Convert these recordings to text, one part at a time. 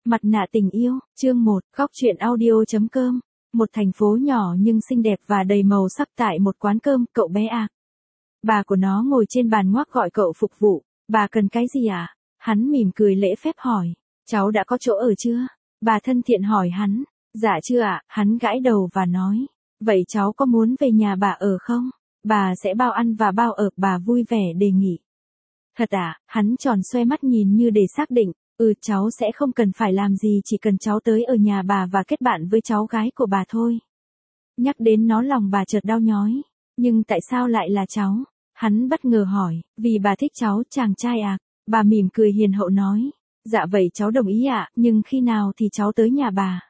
Mặt nạ tình yêu, chương 1, góc truyện audio.com. Một thành phố nhỏ nhưng xinh đẹp và đầy màu sắc tại một quán cơm, cậu bé à. Bà của nó ngồi trên bàn ngoác gọi cậu phục vụ, bà cần cái gì à? Hắn mỉm cười lễ phép hỏi, cháu đã có chỗ ở chưa? Bà thân thiện hỏi hắn, dạ chưa ạ, hắn gãi đầu và nói, vậy cháu có muốn về nhà bà ở không? Bà sẽ bao ăn và bao ở, bà vui vẻ đề nghị. Thật à, hắn tròn xoe mắt nhìn như để xác định. Cháu sẽ không cần phải làm gì, chỉ cần cháu tới ở nhà bà và kết bạn với cháu gái của bà thôi. Nhắc đến nó lòng bà chợt đau nhói. Nhưng tại sao lại là cháu? Hắn bất ngờ hỏi, vì bà thích cháu, chàng trai à? Bà mỉm cười hiền hậu nói, dạ vậy cháu đồng ý ạ, nhưng khi nào thì cháu tới nhà bà?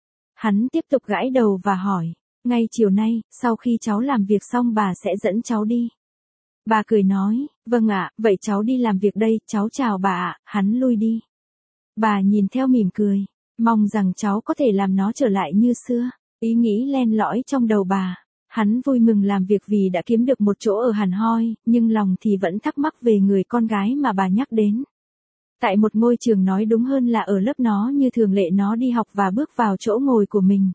Hắn tiếp tục gãi đầu và hỏi, ngay chiều nay, sau khi cháu làm việc xong bà sẽ dẫn cháu đi. Bà cười nói, vâng ạ, vậy cháu đi làm việc đây, cháu chào bà ạ, hắn lui đi. Bà nhìn theo mỉm cười, mong rằng cháu có thể làm nó trở lại như xưa. Ý nghĩ len lỏi trong đầu bà. Hắn vui mừng làm việc vì đã kiếm được một chỗ ở hẳn hoi, nhưng lòng thì vẫn thắc mắc về người con gái mà bà nhắc đến. Tại một ngôi trường, nói đúng hơn là ở lớp nó, như thường lệ nó đi học và bước vào chỗ ngồi của mình.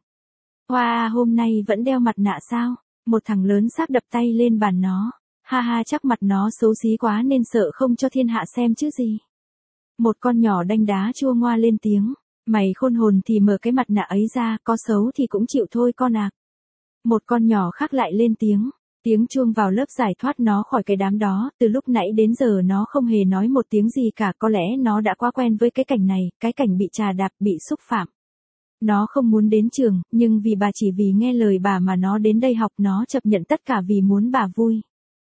Wow, hôm nay vẫn đeo mặt nạ sao? Một thằng lớn sắp đập tay lên bàn nó. Ha ha, chắc mặt nó xấu xí quá nên sợ không cho thiên hạ xem chứ gì. Một con nhỏ đanh đá chua ngoa lên tiếng, mày khôn hồn thì mở cái mặt nạ ấy ra, có xấu thì cũng chịu thôi con ạ. Một con nhỏ khác lại lên tiếng chuông vào lớp giải thoát nó khỏi cái đám đó, từ lúc nãy đến giờ nó không hề nói một tiếng gì cả, có lẽ nó đã quá quen với cái cảnh này, cái cảnh bị chà đạp, bị xúc phạm. Nó không muốn đến trường, nhưng vì bà, chỉ vì nghe lời bà mà nó đến đây học, nó chấp nhận tất cả vì muốn bà vui.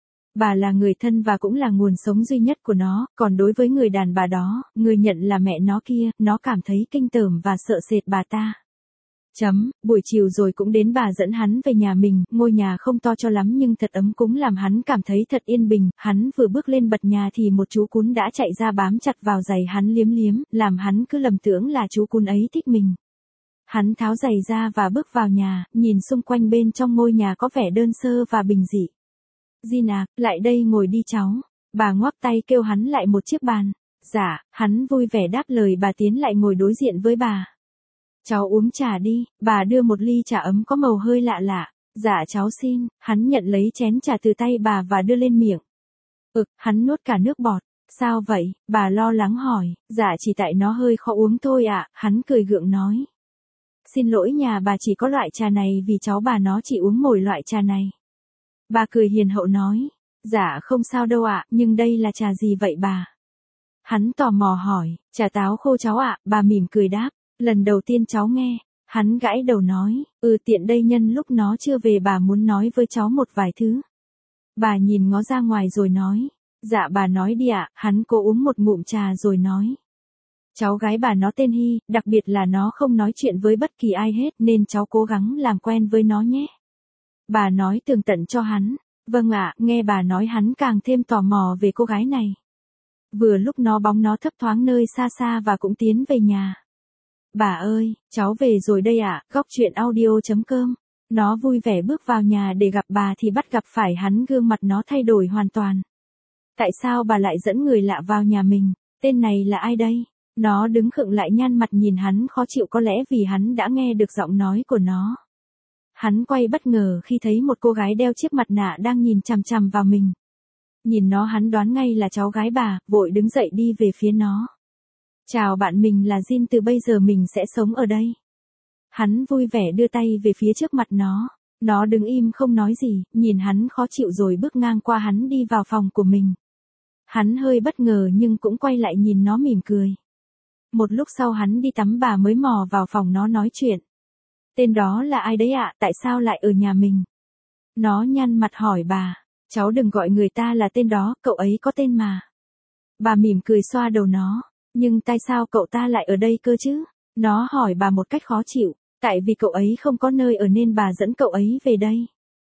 Bà là người thân và cũng là nguồn sống duy nhất của nó, còn đối với người đàn bà đó, người nhận là mẹ nó kia, nó cảm thấy kinh tởm và sợ sệt bà ta. Buổi chiều rồi cũng đến, bà dẫn hắn về nhà mình, ngôi nhà không to cho lắm nhưng thật ấm cúng, làm hắn cảm thấy thật yên bình. Hắn vừa bước lên bậc nhà thì một chú cún đã chạy ra bám chặt vào giày hắn liếm liếm, làm hắn cứ lầm tưởng là chú cún ấy thích mình. Hắn tháo giày ra và bước vào nhà, nhìn xung quanh bên trong ngôi nhà có vẻ đơn sơ và bình dị. Jin à, lại đây ngồi đi cháu. Bà ngoắc tay kêu hắn lại một chiếc bàn. Dạ, hắn vui vẻ đáp lời bà, tiến lại ngồi đối diện với bà. Cháu uống trà đi, bà đưa một ly trà ấm có màu hơi lạ lạ. Dạ cháu xin, hắn nhận lấy chén trà từ tay bà và đưa lên miệng. Hắn nuốt cả nước bọt. Sao vậy, bà lo lắng hỏi. Dạ chỉ tại nó hơi khó uống thôi ạ, hắn cười gượng nói. Xin lỗi, nhà bà chỉ có loại trà này vì cháu bà nó chỉ uống mỗi loại trà này. Bà cười hiền hậu nói, dạ không sao đâu ạ, nhưng đây là trà gì vậy bà? Hắn tò mò hỏi, trà táo khô cháu ạ, bà mỉm cười đáp, lần đầu tiên cháu nghe. Hắn gãi đầu nói, tiện đây nhân lúc nó chưa về bà muốn nói với cháu một vài thứ. Bà nhìn ngó ra ngoài rồi nói, dạ bà nói đi ạ. Hắn cố uống một ngụm trà rồi nói. Cháu gái bà nó tên Hy, đặc biệt là nó không nói chuyện với bất kỳ ai hết nên cháu cố gắng làm quen với nó nhé. Bà nói tường tận cho hắn. Vâng ạ, nghe bà nói hắn càng thêm tò mò về cô gái này. Vừa lúc nó bóng nó thấp thoáng nơi xa xa và cũng tiến về nhà. Bà ơi, cháu về rồi đây ạ, góc truyện audio.com. Nó vui vẻ bước vào nhà để gặp bà thì bắt gặp phải hắn, gương mặt nó thay đổi hoàn toàn. Tại sao bà lại dẫn người lạ vào nhà mình? Tên này là ai đây? Nó đứng khựng lại, nhăn mặt nhìn hắn khó chịu, có lẽ vì hắn đã nghe được giọng nói của nó. Hắn quay bất ngờ khi thấy một cô gái đeo chiếc mặt nạ đang nhìn chằm chằm vào mình. Nhìn nó, hắn đoán ngay là cháu gái bà, vội đứng dậy đi về phía nó. Chào bạn, mình là Jin, từ bây giờ mình sẽ sống ở đây. Hắn vui vẻ đưa tay về phía trước mặt nó. Nó đứng im không nói gì, nhìn hắn khó chịu rồi bước ngang qua hắn đi vào phòng của mình. Hắn hơi bất ngờ nhưng cũng quay lại nhìn nó mỉm cười. Một lúc sau hắn đi tắm, bà mới mò vào phòng nó nói chuyện. Tên đó là ai đấy ạ, tại sao lại ở nhà mình? Nó nhăn mặt hỏi bà, cháu đừng gọi người ta là tên đó, cậu ấy có tên mà. Bà mỉm cười xoa đầu nó, nhưng tại sao cậu ta lại ở đây cơ chứ? Nó hỏi bà một cách khó chịu, tại vì cậu ấy không có nơi ở nên bà dẫn cậu ấy về đây.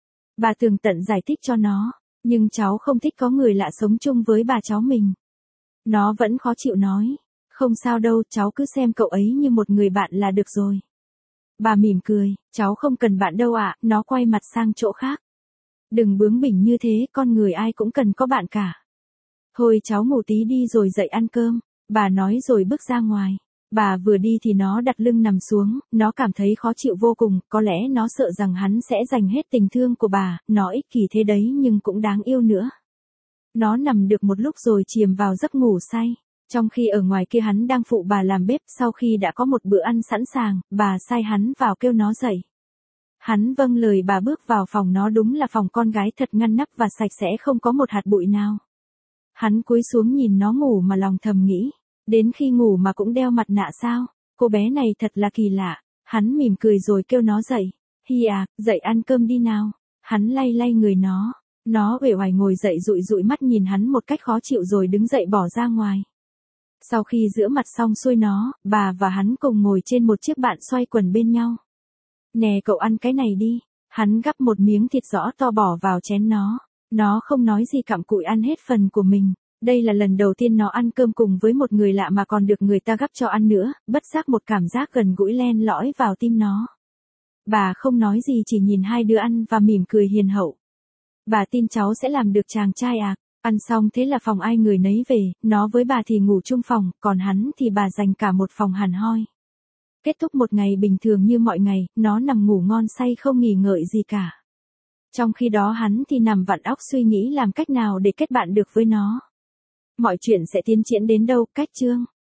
Bà tường tận giải thích cho nó, nhưng cháu không thích có người lạ sống chung với bà cháu mình. Nó vẫn khó chịu nói, không sao đâu, cháu cứ xem cậu ấy như một người bạn là được rồi. Bà mỉm cười, cháu không cần bạn đâu ạ. Nó quay mặt sang chỗ khác. Đừng bướng bỉnh như thế, con người ai cũng cần có bạn cả. Thôi cháu ngủ tí đi rồi dậy ăn cơm, bà nói rồi bước ra ngoài. Bà vừa đi thì nó đặt lưng nằm xuống, nó cảm thấy khó chịu vô cùng, có lẽ nó sợ rằng hắn sẽ dành hết tình thương của bà, nó ích kỷ thế đấy nhưng cũng đáng yêu nữa. Nó nằm được một lúc rồi chìm vào giấc ngủ say. Trong khi ở ngoài kia hắn đang phụ bà làm bếp, sau khi đã có một bữa ăn sẵn sàng, bà sai hắn vào kêu nó dậy. Hắn vâng lời bà bước vào phòng, nó đúng là phòng con gái thật ngăn nắp và sạch sẽ, không có một hạt bụi nào. Hắn cúi xuống nhìn nó ngủ mà lòng thầm nghĩ, đến khi ngủ mà cũng đeo mặt nạ sao, cô bé này thật là kỳ lạ. Hắn mỉm cười rồi kêu nó dậy. Hi à, dậy ăn cơm đi nào. Hắn lay lay người nó uể oải ngồi dậy dụi dụi mắt nhìn hắn một cách khó chịu rồi đứng dậy bỏ ra ngoài. Sau khi rửa mặt xong xuôi bà và hắn cùng ngồi trên một chiếc bàn xoay quần bên nhau. Nè cậu ăn cái này đi. Hắn gắp một miếng thịt giõ to bỏ vào chén nó không nói gì cặm cụi ăn hết phần của mình. Đây là lần đầu tiên nó ăn cơm cùng với một người lạ mà còn được người ta gắp cho ăn nữa, bất giác một cảm giác gần gũi len lỏi vào tim nó. Bà không nói gì chỉ nhìn hai đứa ăn và mỉm cười hiền hậu. Bà tin cháu sẽ làm được chàng trai à. Ăn xong thế là phòng ai người nấy về, nó với bà thì ngủ chung phòng, còn hắn thì bà dành cả một phòng hẳn hoi. Kết thúc một ngày bình thường như mọi ngày, nó nằm ngủ ngon say không nghỉ ngợi gì cả. Trong khi đó hắn thì nằm vặn óc suy nghĩ làm cách nào để kết bạn được với nó. Mọi chuyện sẽ tiến triển đến đâu, cách chương.